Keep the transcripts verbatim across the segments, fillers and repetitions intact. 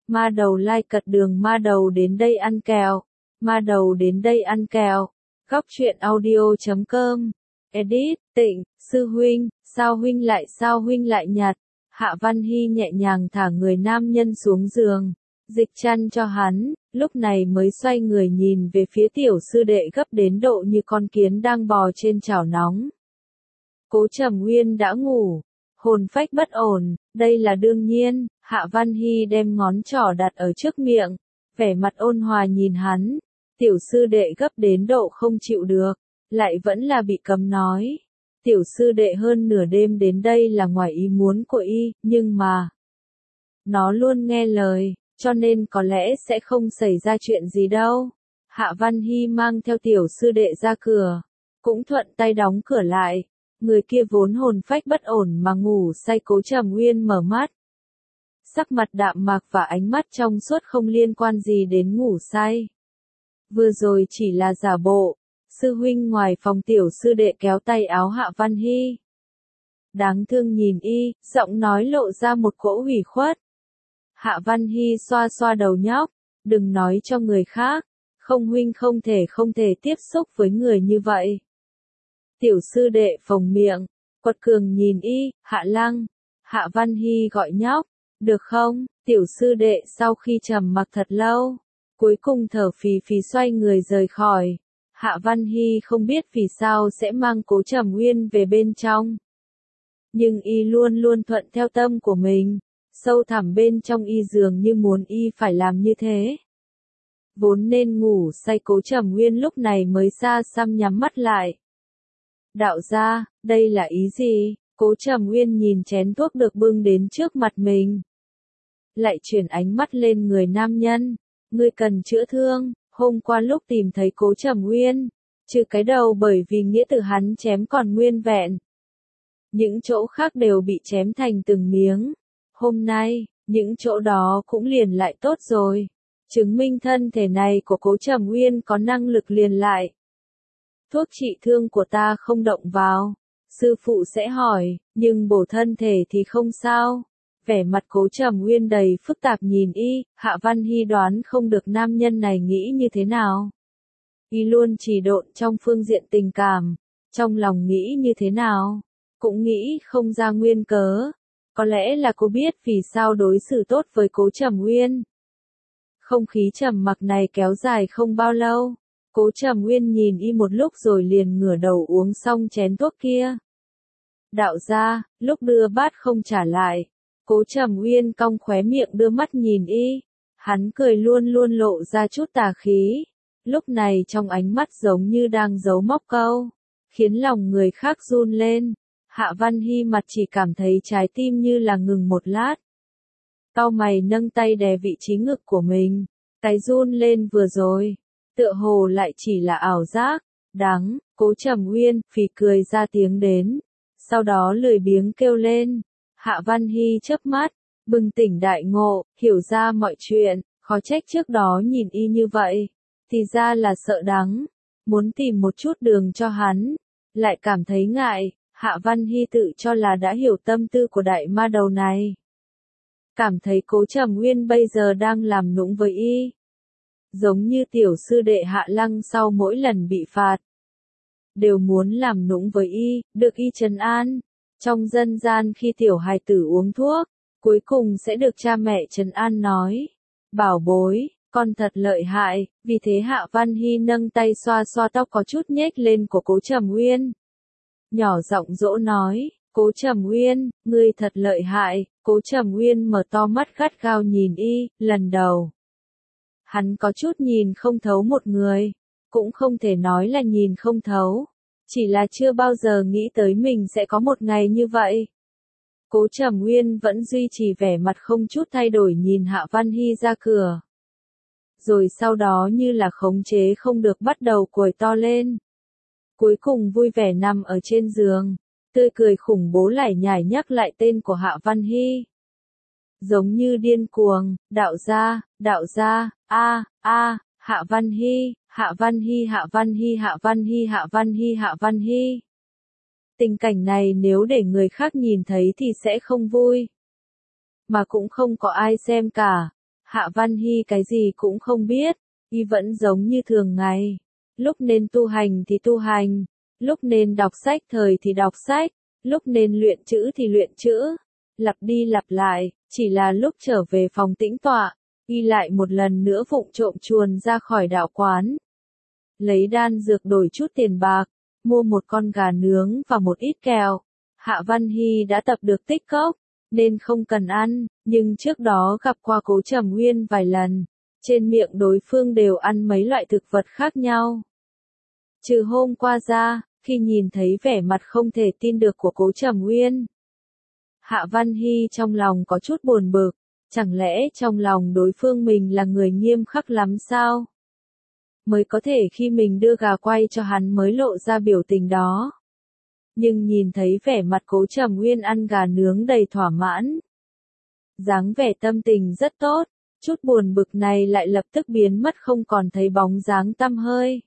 Ma đầu lai cật đường, ma đầu đến đây ăn kẹo, ma đầu đến đây ăn kẹo. Góc truyện audio chấm com. Edit, Tịnh, sư huynh, sao huynh lại sao huynh lại nhặt. Hạ Văn Hy nhẹ nhàng thả người nam nhân xuống giường, dịch chăn cho hắn, lúc này mới xoay người nhìn về phía tiểu sư đệ gấp đến độ như con kiến đang bò trên chảo nóng. Cố Trầm Nguyên đã ngủ, hồn phách bất ổn, đây là đương nhiên. Hạ Văn Hy đem ngón trỏ đặt ở trước miệng, vẻ mặt ôn hòa nhìn hắn, tiểu sư đệ gấp đến độ không chịu được, lại vẫn là bị cấm nói. Tiểu sư đệ hơn nửa đêm đến đây là ngoài ý muốn của y, nhưng mà nó luôn nghe lời, cho nên có lẽ sẽ không xảy ra chuyện gì đâu. Hạ Văn Hy mang theo tiểu sư đệ ra cửa, cũng thuận tay đóng cửa lại. Người kia vốn hồn phách bất ổn mà ngủ say Cố Trầm Nguyên mở mắt. Sắc mặt đạm mạc và ánh mắt trong suốt không liên quan gì đến ngủ say. Vừa rồi chỉ là giả bộ. Sư huynh ngoài phòng tiểu sư đệ kéo tay áo Hạ Văn Hy. Đáng thương nhìn y, giọng nói lộ ra một cỗ ủy khuất. Hạ Văn Hy xoa xoa đầu nhóc, đừng nói cho người khác, không huynh không thể không thể tiếp xúc với người như vậy. Tiểu sư đệ phồng miệng, quật cường nhìn y, Hạ Lăng. Hạ Văn Hy gọi nhóc, được không? Tiểu sư đệ sau khi trầm mặc thật lâu, cuối cùng thở phì phì xoay người rời khỏi. Hạ Văn Hy không biết vì sao sẽ mang Cố Trầm Nguyên về bên trong. Nhưng y luôn luôn thuận theo tâm của mình, sâu thẳm bên trong y dường như muốn y phải làm như thế. Vốn nên ngủ say Cố Trầm Nguyên lúc này mới xa xăm nhắm mắt lại. Đạo gia, đây là ý gì? Cố Trầm Nguyên nhìn chén thuốc được bưng đến trước mặt mình. Lại chuyển ánh mắt lên người nam nhân. Ngươi cần chữa thương. Hôm qua lúc tìm thấy Cố Trầm Nguyên, trừ cái đầu bởi vì nghĩa tử hắn chém còn nguyên vẹn. Những chỗ khác đều bị chém thành từng miếng. Hôm nay, những chỗ đó cũng liền lại tốt rồi. Chứng minh thân thể này của Cố Trầm Nguyên có năng lực liền lại. Thuốc trị thương của ta không động vào. Sư phụ sẽ hỏi, nhưng bổ thân thể thì không sao. Vẻ mặt Cố Trầm Nguyên đầy phức tạp nhìn y, Hạ Văn Hy đoán không được nam nhân này nghĩ như thế nào. Y luôn chỉ độn trong phương diện tình cảm, trong lòng nghĩ như thế nào, cũng nghĩ không ra nguyên cớ. Có lẽ là cô biết vì sao đối xử tốt với Cố Trầm Nguyên. Không khí trầm mặc này kéo dài không bao lâu. Cố Trầm Nguyên nhìn y một lúc rồi liền ngửa đầu uống xong chén thuốc kia. Đạo gia, lúc đưa bát không trả lại. Cố Trầm Nguyên cong khóe miệng đưa mắt nhìn y. Hắn cười luôn luôn lộ ra chút tà khí. Lúc này trong ánh mắt giống như đang giấu móc câu, khiến lòng người khác run lên. Hạ Văn Hy mặt chỉ cảm thấy trái tim như là ngừng một lát. Cau mày nâng tay đè vị trí ngực của mình. Cái run lên vừa rồi, tựa hồ lại chỉ là ảo giác. Đắng, Cố Trầm Nguyên phì cười ra tiếng đến. Sau đó lười biếng kêu lên. Hạ Văn Hy chớp mắt, bừng tỉnh đại ngộ, hiểu ra mọi chuyện, khó trách trước đó nhìn y như vậy. Thì ra là sợ đắng, muốn tìm một chút đường cho hắn, lại cảm thấy ngại. Hạ Văn Hy tự cho là đã hiểu tâm tư của đại ma đầu này. Cảm thấy Cố Trầm Nguyên bây giờ đang làm nũng với y. Giống như tiểu sư đệ Hạ Lăng sau mỗi lần bị phạt. Đều muốn làm nũng với y, được y trấn an. Trong dân gian khi tiểu hài tử uống thuốc, cuối cùng sẽ được cha mẹ trấn an nói. Bảo bối, con thật lợi hại, vì thế Hạ Văn Hy nâng tay xoa xoa tóc có chút nhếch lên của Cố Trầm Nguyên. Nhỏ giọng dỗ nói, Cố Trầm Nguyên, ngươi thật lợi hại. Cố Trầm Nguyên mở to mắt gắt gao nhìn y, lần đầu. Hắn có chút nhìn không thấu một người, cũng không thể nói là nhìn không thấu. Chỉ là chưa bao giờ nghĩ tới mình sẽ có một ngày như vậy. Cố Trầm Nguyên vẫn duy trì vẻ mặt không chút thay đổi nhìn Hạ Văn Hy ra cửa. Rồi sau đó như là khống chế không được bắt đầu quẩy to lên. Cuối cùng vui vẻ nằm ở trên giường, tươi cười khủng bố lải nhải nhắc lại tên của Hạ Văn Hy. Giống như điên cuồng, đạo gia, đạo gia, a, a, Hạ Văn Hy, Hạ Văn Hy, Hạ Văn Hy, Hạ Văn Hy, Hạ Văn Hy, Hạ Văn Hy. Tình cảnh này nếu để người khác nhìn thấy thì sẽ không vui. Mà cũng không có ai xem cả. Hạ Văn Hy cái gì cũng không biết, y vẫn giống như thường ngày. Lúc nên tu hành thì tu hành, lúc nên đọc sách thời thì đọc sách, lúc nên luyện chữ thì luyện chữ. Lặp đi lặp lại, chỉ là lúc trở về phòng tĩnh tọa, y lại một lần nữa vụng trộm chuồn ra khỏi đạo quán. Lấy đan dược đổi chút tiền bạc, mua một con gà nướng và một ít kẹo. Hạ Văn Hy đã tập được tích cốc, nên không cần ăn, nhưng trước đó gặp qua Cố Trầm Uyên vài lần, trên miệng đối phương đều ăn mấy loại thực vật khác nhau. Trừ hôm qua ra, khi nhìn thấy vẻ mặt không thể tin được của Cố Trầm Uyên, Hạ Văn Hy trong lòng có chút buồn bực, chẳng lẽ trong lòng đối phương mình là người nghiêm khắc lắm sao? Mới có thể khi mình đưa gà quay cho hắn mới lộ ra biểu tình đó. Nhưng nhìn thấy vẻ mặt Cố Trầm Uyên ăn gà nướng đầy thỏa mãn, dáng vẻ tâm tình rất tốt, chút buồn bực này lại lập tức biến mất không còn thấy bóng dáng tăm hơi.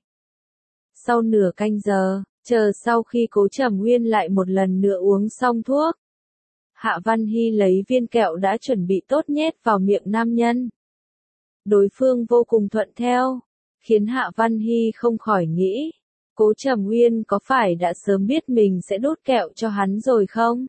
Sau nửa canh giờ, chờ sau khi Cố Trầm Uyên lại một lần nữa uống xong thuốc, Hạ Văn Hy lấy viên kẹo đã chuẩn bị tốt nhét vào miệng nam nhân. Đối phương vô cùng thuận theo, khiến Hạ Văn Hy không khỏi nghĩ, Cố Trầm Uyên có phải đã sớm biết mình sẽ đút kẹo cho hắn rồi không?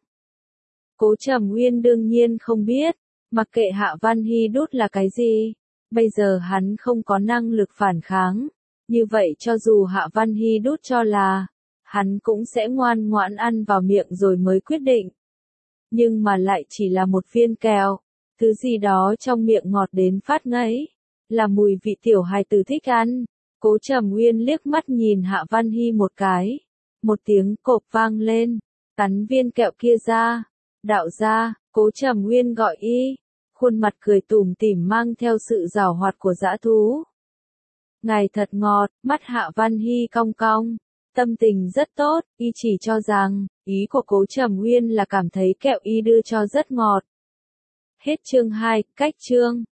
Cố Trầm Uyên đương nhiên không biết, mặc kệ Hạ Văn Hy đút là cái gì, bây giờ hắn không có năng lực phản kháng, như vậy cho dù Hạ Văn Hy đút cho là, hắn cũng sẽ ngoan ngoãn ăn vào miệng rồi mới quyết định. Nhưng mà lại chỉ là một viên kẹo, thứ gì đó trong miệng ngọt đến phát ngấy, là mùi vị tiểu hài tử thích ăn. Cố Trầm Uyên liếc mắt nhìn Hạ Văn Hy một cái, một tiếng cộp vang lên, cắn viên kẹo kia ra. Đạo gia, Cố Trầm Uyên gọi y, khuôn mặt cười tủm tỉm mang theo sự giảo hoạt của dã thú. Ngài thật ngọt, mắt Hạ Văn Hy cong cong, tâm tình rất tốt, y chỉ cho rằng, ý của Cố Trầm Uyên là cảm thấy kẹo y đưa cho rất ngọt. Hết chương hai, cách chương.